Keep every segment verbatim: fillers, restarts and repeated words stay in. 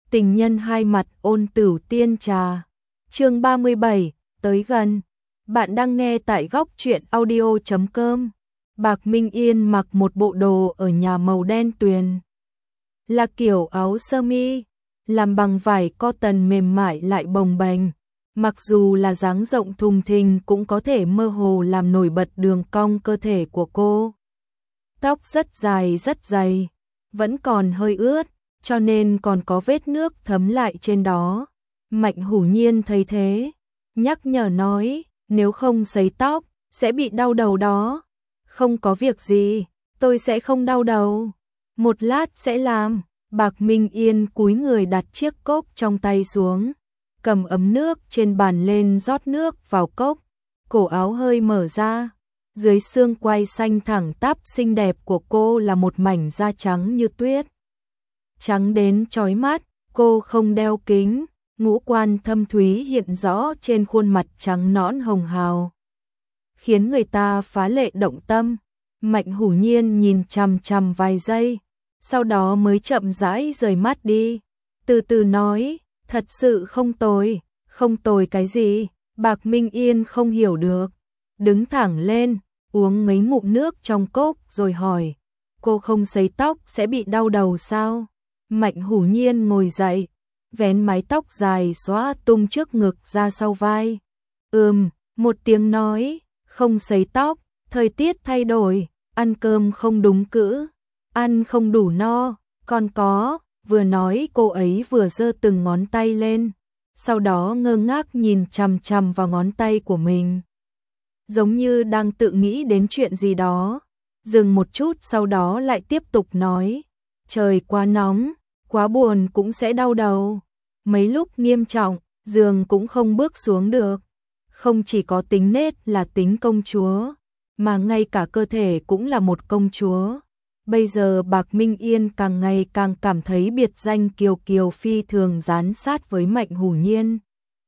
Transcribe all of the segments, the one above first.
Tình nhân hai mặt ôn tửu tiên trà. Chương ba mươi bảy, tới gần. Bạn đang nghe tại góc truyện audio chấm com. Bạc Minh Yên mặc một bộ đồ ở nhà màu đen tuyền. Là kiểu áo sơ mi, làm bằng vải cotton mềm mại lại bồng bềnh. Mặc dù là dáng rộng thùng thình cũng có thể mơ hồ làm nổi bật đường cong cơ thể của cô. Tóc rất dài rất dày, vẫn còn hơi ướt, cho nên còn có vết nước thấm lại trên đó. Mạnh Hủ Nhiên thấy thế, nhắc nhở nói, nếu không sấy tóc, sẽ bị đau đầu đó. Không có việc gì, tôi sẽ không đau đầu. Một lát sẽ làm. Bạc Minh Yên cúi người đặt chiếc cốc trong tay xuống, cầm ấm nước trên bàn lên rót nước vào cốc, cổ áo hơi mở ra. Dưới xương quai xanh thẳng tắp xinh đẹp của cô là một mảnh da trắng như tuyết. Trắng đến chói mắt, cô không đeo kính, ngũ quan thâm thúy hiện rõ trên khuôn mặt trắng nõn hồng hào, khiến người ta phá lệ động tâm. Mạnh Hủ Nhiên nhìn chằm chằm vài giây, sau đó mới chậm rãi rời mắt đi, từ từ nói, thật sự không tồi. Không tồi cái gì? Bạc Minh Yên không hiểu được, đứng thẳng lên, uống mấy ngụm nước trong cốc rồi hỏi, cô không sấy tóc sẽ bị đau đầu sao? Mạnh Hủ Nhiên ngồi dậy, vén mái tóc dài xõa tung trước ngực ra sau vai. Ừm, một tiếng nói, không sấy tóc, thời tiết thay đổi, ăn cơm không đúng cữ, ăn không đủ no, còn có, vừa nói cô ấy vừa giơ từng ngón tay lên, sau đó ngơ ngác nhìn chằm chằm vào ngón tay của mình, giống như đang tự nghĩ đến chuyện gì đó. Dừng một chút sau đó lại tiếp tục nói, trời quá nóng, quá buồn cũng sẽ đau đầu. Mấy lúc nghiêm trọng, giường cũng không bước xuống được. Không chỉ có tính nết là tính công chúa, mà ngay cả cơ thể cũng là một công chúa. Bây giờ Bạc Minh Yên càng ngày càng cảm thấy biệt danh Kiều Kiều phi thường dán sát với Mạnh Hủ Nhiên.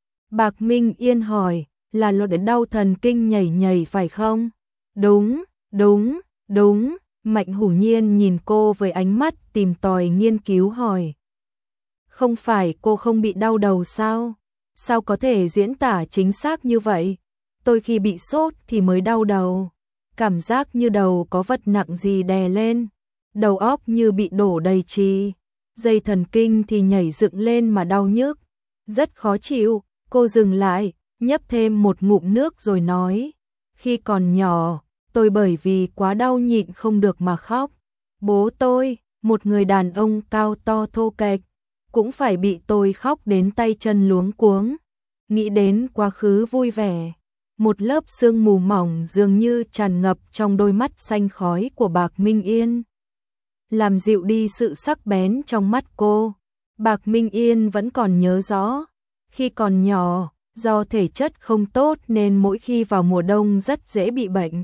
Bạc Minh Yên hỏi, là lo đến đau thần kinh nhảy nhảy phải không? Đúng, đúng, đúng. Mạnh Hủ Nhiên nhìn cô với ánh mắt tìm tòi nghiên cứu hỏi. Không phải cô không bị đau đầu sao? Sao có thể diễn tả chính xác như vậy? Tôi khi bị sốt thì mới đau đầu. Cảm giác như đầu có vật nặng gì đè lên. Đầu óc như bị đổ đầy trì. Dây thần kinh thì nhảy dựng lên mà đau nhức. Rất khó chịu. Cô dừng lại, nhấp thêm một ngụm nước rồi nói. Khi còn nhỏ, tôi bởi vì quá đau nhịn không được mà khóc. Bố tôi, một người đàn ông cao to thô kệch, cũng phải bị tôi khóc đến tay chân luống cuống. Nghĩ đến quá khứ vui vẻ, một lớp sương mù mỏng dường như tràn ngập trong đôi mắt xanh khói của Bạc Minh Yên, làm dịu đi sự sắc bén trong mắt cô. Bạc Minh Yên vẫn còn nhớ rõ, khi còn nhỏ, do thể chất không tốt nên mỗi khi vào mùa đông rất dễ bị bệnh,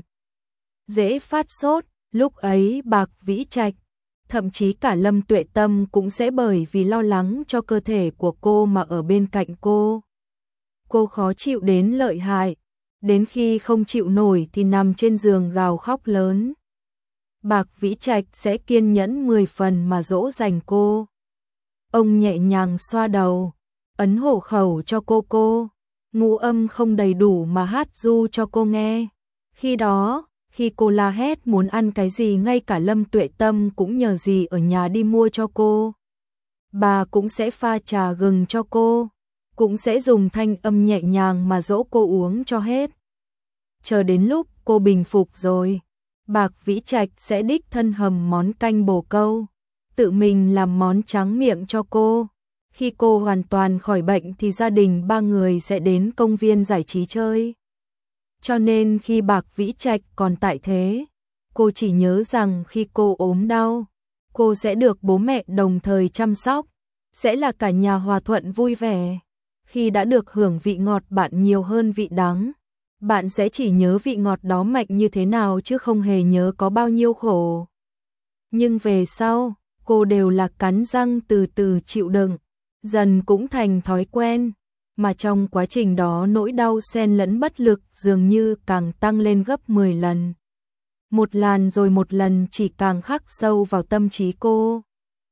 dễ phát sốt. Lúc ấy Bạc Vĩ Trạch, thậm chí cả Lâm Tuệ Tâm cũng sẽ bởi vì lo lắng cho cơ thể của cô mà ở bên cạnh cô. Cô khó chịu đến lợi hại, đến khi không chịu nổi thì nằm trên giường gào khóc lớn. Bạc Vĩ Trạch sẽ kiên nhẫn mười phần mà dỗ dành cô. Ông nhẹ nhàng xoa đầu, ấn hổ khẩu cho cô cô, ngũ âm không đầy đủ mà hát ru cho cô nghe. Khi đó, khi cô la hét muốn ăn cái gì ngay cả Lâm Tuệ Tâm cũng nhờ gì ở nhà đi mua cho cô. Bà cũng sẽ pha trà gừng cho cô, cũng sẽ dùng thanh âm nhẹ nhàng mà dỗ cô uống cho hết. Chờ đến lúc cô bình phục rồi, Bạc Vĩ Trạch sẽ đích thân hầm món canh bồ câu, tự mình làm món tráng miệng cho cô. Khi cô hoàn toàn khỏi bệnh thì gia đình ba người sẽ đến công viên giải trí chơi. Cho nên khi Bạc Vĩ Trạch còn tại thế, cô chỉ nhớ rằng khi cô ốm đau, cô sẽ được bố mẹ đồng thời chăm sóc, sẽ là cả nhà hòa thuận vui vẻ. Khi đã được hưởng vị ngọt bạn nhiều hơn vị đắng, bạn sẽ chỉ nhớ vị ngọt đó mạnh như thế nào chứ không hề nhớ có bao nhiêu khổ. Nhưng về sau, cô đều là cắn răng từ từ chịu đựng, dần cũng thành thói quen. Mà trong quá trình đó nỗi đau xen lẫn bất lực dường như càng tăng lên gấp mười lần. Một lần rồi một lần chỉ càng khắc sâu vào tâm trí cô.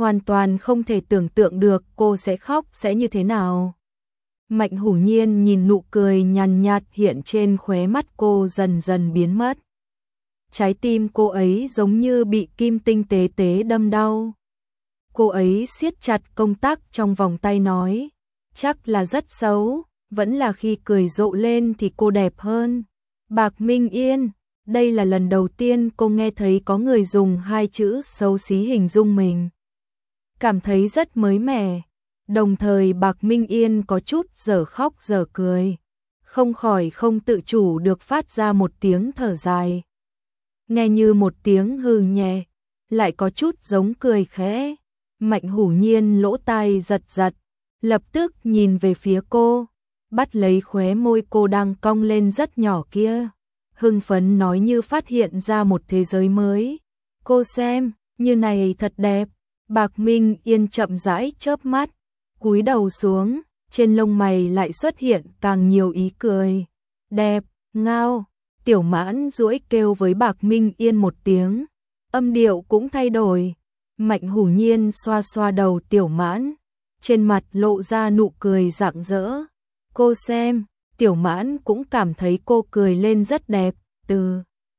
hoàn toàn không thể tưởng tượng được cô sẽ khóc sẽ như thế nào. Mạnh Hủ Nhiên nhìn nụ cười nhàn nhạt hiện trên khóe mắt cô dần dần biến mất. Trái tim cô ấy giống như bị kim tinh tế tế đâm đau. Cô ấy siết chặt công tắc trong vòng tay nói, chắc là rất xấu, vẫn là khi cười rộ lên thì cô đẹp hơn. Bạc Minh Yên, đây là lần đầu tiên cô nghe thấy có người dùng hai chữ xấu xí hình dung mình. Cảm thấy rất mới mẻ, đồng thời Bạc Minh Yên có chút dở khóc dở cười, không khỏi không tự chủ được phát ra một tiếng thở dài. Nghe như một tiếng hừ nhẹ, lại có chút giống cười khẽ. Mạnh Hủ Nhiên lỗ tai giật giật, lập tức nhìn về phía cô, bắt lấy khóe môi cô đang cong lên rất nhỏ kia. Hưng phấn nói như phát hiện ra một thế giới mới. Cô xem, như này thật đẹp. Bạc Minh Yên chậm rãi chớp mắt, cúi đầu xuống, trên lông mày lại xuất hiện càng nhiều ý cười. Đẹp, ngao. Tiểu Mãn duỗi kêu với Bạc Minh Yên một tiếng, âm điệu cũng thay đổi. Mạnh Hủ Nhiên xoa xoa đầu Tiểu Mãn, trên mặt lộ ra nụ cười rạng rỡ. Cô xem, Tiểu Mãn cũng cảm thấy cô cười lên rất đẹp. Từ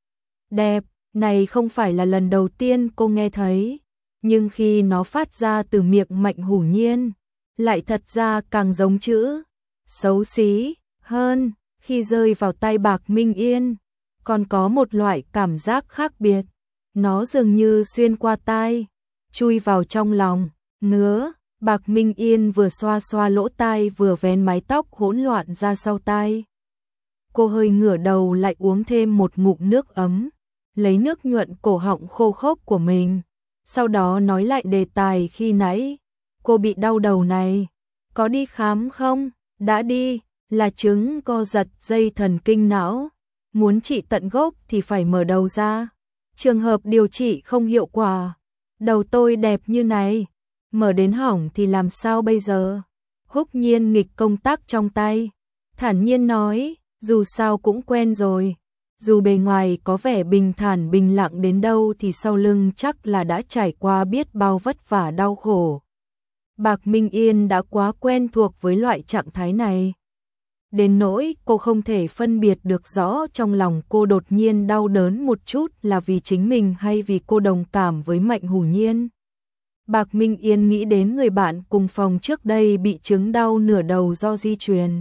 đẹp này không phải là lần đầu tiên cô nghe thấy, nhưng khi nó phát ra từ miệng Mạnh Hủ Nhiên, lại thật ra càng giống chữ xấu xí hơn. Khi rơi vào tay Bạc Minh Yên, còn có một loại cảm giác khác biệt, nó dường như xuyên qua tai, chui vào trong lòng. Ngứa. Bạc Minh Yên vừa xoa xoa lỗ tai vừa vén mái tóc hỗn loạn ra sau tai. Cô hơi ngửa đầu lại uống thêm một ngụm nước ấm, lấy nước nhuận cổ họng khô khốc của mình, sau đó nói lại đề tài khi nãy. Cô bị đau đầu này, có đi khám không? Đã đi, là chứng co giật dây thần kinh não, muốn trị tận gốc thì phải mở đầu ra. Trường hợp điều trị không hiệu quả, đầu tôi đẹp như này, mở đến hỏng thì làm sao bây giờ? Húc Nhiên nghịch công tắc trong tay, thản nhiên nói, dù sao cũng quen rồi, dù bề ngoài có vẻ bình thản bình lặng đến đâu thì sau lưng chắc là đã trải qua biết bao vất vả đau khổ. Bạc Minh Yên đã quá quen thuộc với loại trạng thái này, đến nỗi cô không thể phân biệt được rõ trong lòng cô đột nhiên đau đớn một chút là vì chính mình hay vì cô đồng cảm với Mạnh Hủ Nhiên. Bạc Minh Yên nghĩ đến người bạn cùng phòng trước đây bị chứng đau nửa đầu do di truyền.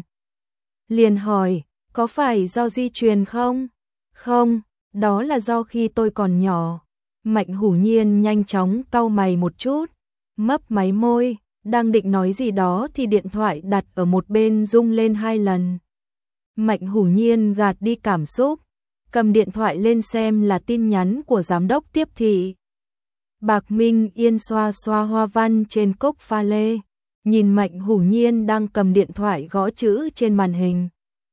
Liền hỏi, có phải do di truyền không? Không, đó là do khi tôi còn nhỏ. Mạnh Hủ Nhiên nhanh chóng cau mày một chút, mấp máy môi, đang định nói gì đó thì điện thoại đặt ở một bên rung lên hai lần. Mạnh Hủ Nhiên gạt đi cảm xúc, cầm điện thoại lên xem là tin nhắn của giám đốc tiếp thị. Bạc Minh Yên xoa xoa hoa văn trên cốc pha lê, nhìn Mạnh Hủ Nhiên đang cầm điện thoại gõ chữ trên màn hình.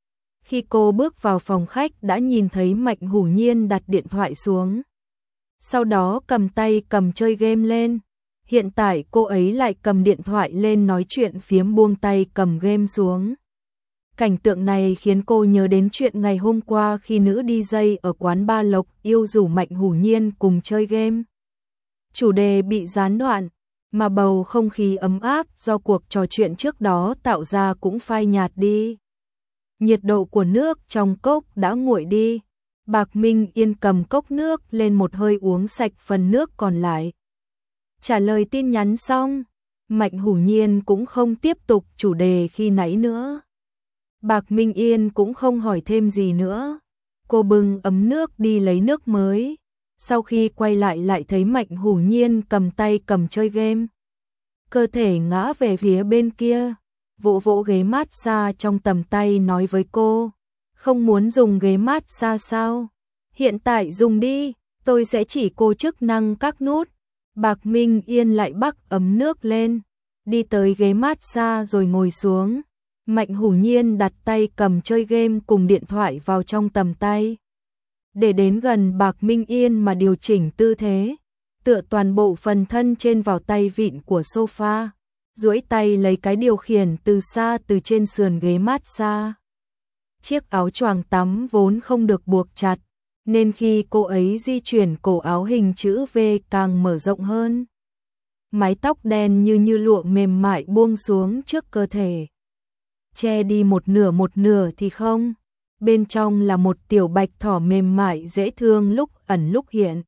Khi cô bước vào phòng khách đã nhìn thấy Mạnh Hủ Nhiên đặt điện thoại xuống, sau đó cầm tay cầm chơi game lên. Hiện tại cô ấy lại cầm điện thoại lên nói chuyện phiếm buông tay cầm game xuống. Cảnh tượng này khiến cô nhớ đến chuyện ngày hôm qua khi nữ đi jay ở quán Ba Lộc yêu rủ Mạnh Hủ Nhiên cùng chơi game. Chủ đề bị gián đoạn, mà bầu không khí ấm áp do cuộc trò chuyện trước đó tạo ra cũng phai nhạt đi. Nhiệt độ của nước trong cốc đã nguội đi. Bạc Minh Yên cầm cốc nước lên một hơi uống sạch phần nước còn lại. Trả lời tin nhắn xong, Mạnh Hủ Nhiên cũng không tiếp tục chủ đề khi nãy nữa. Bạc Minh Yên cũng không hỏi thêm gì nữa. Cô bưng ấm nước đi lấy nước mới. Sau khi quay lại lại thấy Mạnh Hủ Nhiên cầm tay cầm chơi game. Cơ thể ngã về phía bên kia, vỗ vỗ ghế massage trong tầm tay nói với cô, không muốn dùng ghế massage sao? Hiện tại dùng đi, tôi sẽ chỉ cô chức năng các nút. Bạc Minh Yên lại bắc ấm nước lên, đi tới ghế massage rồi ngồi xuống. Mạnh Hủ Nhiên đặt tay cầm chơi game cùng điện thoại vào trong tầm tay. Để đến gần Bạc Minh Yên mà điều chỉnh tư thế, tựa toàn bộ phần thân trên vào tay vịn của sofa, duỗi tay lấy cái điều khiển từ xa từ trên sườn ghế massage. Chiếc áo choàng tắm vốn không được buộc chặt, nên khi cô ấy di chuyển cổ áo hình chữ V càng mở rộng hơn. mái tóc đen như như lụa mềm mại buông xuống trước cơ thể. Che đi một nửa một nửa thì không, bên trong là một tiểu bạch thỏ mềm mại dễ thương lúc ẩn lúc hiện.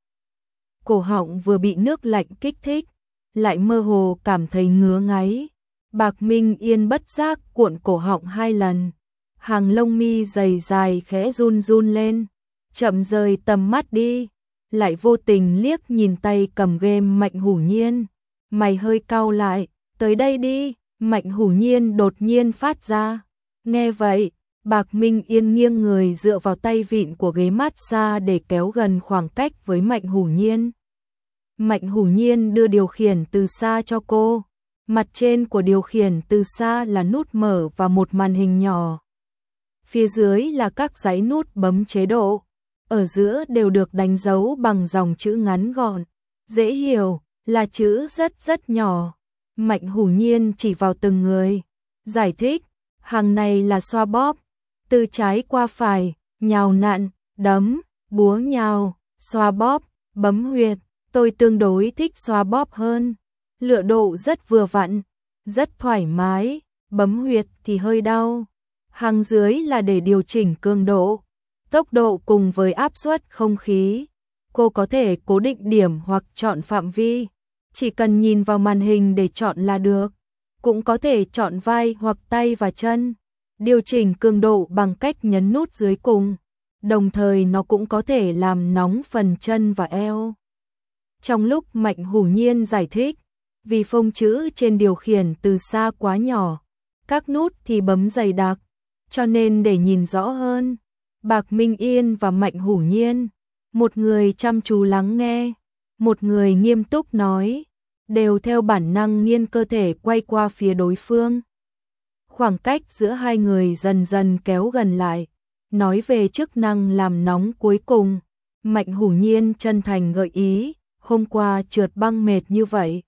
Cổ họng vừa bị nước lạnh kích thích, lại mơ hồ cảm thấy ngứa ngáy. Bạc Minh Yên bất giác cuộn cổ họng hai lần, hàng lông mi dày dài khẽ run run lên, chậm rời tầm mắt đi, lại vô tình liếc nhìn tay cầm game Mạnh Hủ Nhiên, mày hơi cau lại, tới đây đi, Mạnh Hủ Nhiên đột nhiên phát ra. Nghe vậy, Bạc Minh Yên nghiêng người dựa vào tay vịn của ghế massage để kéo gần khoảng cách với Mạnh Hủ Nhiên. Mạnh Hủ Nhiên đưa điều khiển từ xa cho cô. Mặt trên của điều khiển từ xa là nút mở và một màn hình nhỏ. Phía dưới là các dãy nút bấm chế độ. Ở giữa đều được đánh dấu bằng dòng chữ ngắn gọn, dễ hiểu, là chữ rất rất nhỏ. Mạnh Hủ Nhiên chỉ vào từng người, giải thích, hàng này là xoa bóp, từ trái qua phải, nhào nặn, đấm, búa nhào, xoa bóp, bấm huyệt, tôi tương đối thích xoa bóp hơn. Lựa độ rất vừa vặn, rất thoải mái, bấm huyệt thì hơi đau. Hàng dưới là để điều chỉnh cường độ, tốc độ cùng với áp suất không khí. Cô có thể cố định điểm hoặc chọn phạm vi, chỉ cần nhìn vào màn hình để chọn là được. Cũng có thể chọn vai hoặc tay và chân, điều chỉnh cường độ bằng cách nhấn nút dưới cùng. Đồng thời nó cũng có thể làm nóng phần chân và eo. Trong lúc Mạnh Hủ Nhiên giải thích, vì phông chữ trên điều khiển từ xa quá nhỏ, các nút thì bấm dày đặc, cho nên để nhìn rõ hơn, Bạc Minh Yên và Mạnh Hủ Nhiên, một người chăm chú lắng nghe, một người nghiêm túc nói, đều theo bản năng nghiêng cơ thể quay qua phía đối phương. Khoảng cách giữa hai người dần dần kéo gần lại. Nói về chức năng làm nóng cuối cùng, Mạnh Hủ Nhiên chân thành gợi ý, hôm qua trượt băng mệt như vậy,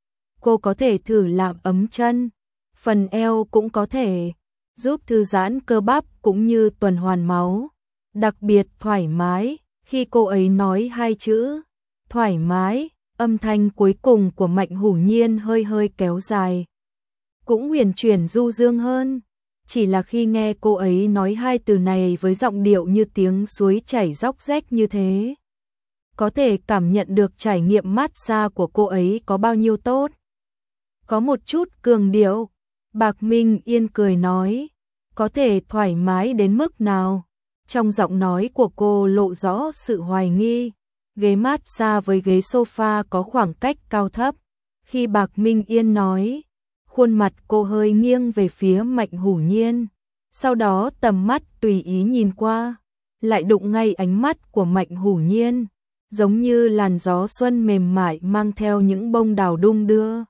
cô có thể thử làm ấm chân, phần eo cũng có thể giúp thư giãn cơ bắp cũng như tuần hoàn máu, đặc biệt thoải mái. Khi cô ấy nói hai chữ thoải mái, âm thanh cuối cùng của Mạnh Hủ Nhiên hơi hơi kéo dài, cũng huyền chuyển du dương hơn. Chỉ là khi nghe cô ấy nói hai từ này với giọng điệu như tiếng suối chảy róc rách như thế, có thể cảm nhận được trải nghiệm massage của cô ấy có bao nhiêu tốt. Có một chút cường điệu, Bạc Minh Yên cười nói, có thể thoải mái đến mức nào? Trong giọng nói của cô lộ rõ sự hoài nghi. Ghế massage với ghế sofa có khoảng cách cao thấp. Khi Bạc Minh Yên nói, khuôn mặt cô hơi nghiêng về phía Mạnh Hủ Nhiên, sau đó tầm mắt tùy ý nhìn qua, lại đụng ngay ánh mắt của Mạnh Hủ Nhiên, giống như làn gió xuân mềm mại mang theo những bông đào đung đưa,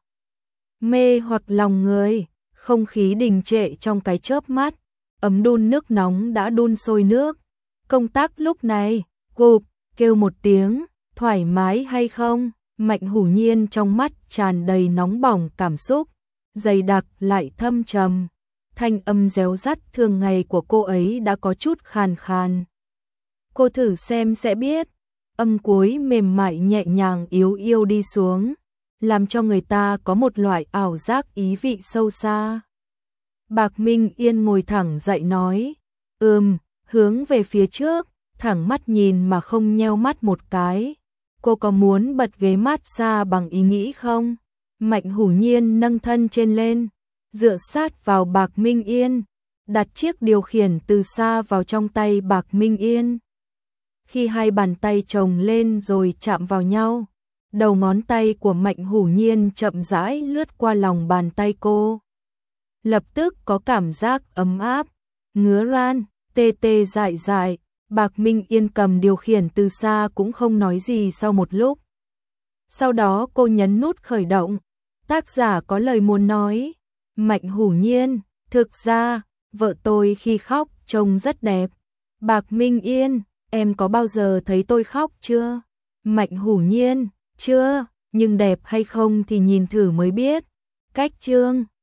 mê hoặc lòng người. Không khí đình trệ trong cái chớp mắt, ấm đun nước nóng đã đun sôi nước. Công tắc lúc này, gộp, kêu một tiếng, thoải mái hay không? Mạnh Hủ Nhiên trong mắt tràn đầy nóng bỏng cảm xúc, dày đặc lại thâm trầm. Thanh âm réo rắt thường ngày của cô ấy đã có chút khàn khàn. Cô thử xem sẽ biết. Âm cuối mềm mại nhẹ nhàng yếu yêu đi xuống, làm cho người ta có một loại ảo giác ý vị sâu xa. Bạc Minh Yên ngồi thẳng dậy nói, ừm, hướng về phía trước, thẳng mắt nhìn mà không nheo mắt một cái. Cô có muốn bật ghế massage bằng ý nghĩ không? Mạnh Hủ Nhiên nâng thân trên lên, dựa sát vào Bạc Minh Yên, đặt chiếc điều khiển từ xa vào trong tay Bạc Minh Yên. Khi hai bàn tay chồng lên rồi chạm vào nhau, đầu ngón tay của Mạnh Hủ Nhiên chậm rãi lướt qua lòng bàn tay cô. Lập tức có cảm giác ấm áp, ngứa ran, tê tê dại dại. Bạc Minh Yên cầm điều khiển từ xa cũng không nói gì sau một lúc. Sau đó cô nhấn nút khởi động. Tác giả có lời muốn nói. Mạnh Hủ Nhiên, thực ra, vợ tôi khi khóc trông rất đẹp. Bạc Minh Yên, em có bao giờ thấy tôi khóc chưa? Mạnh Hủ Nhiên, chưa, nhưng đẹp hay không thì nhìn thử mới biết. Cách chương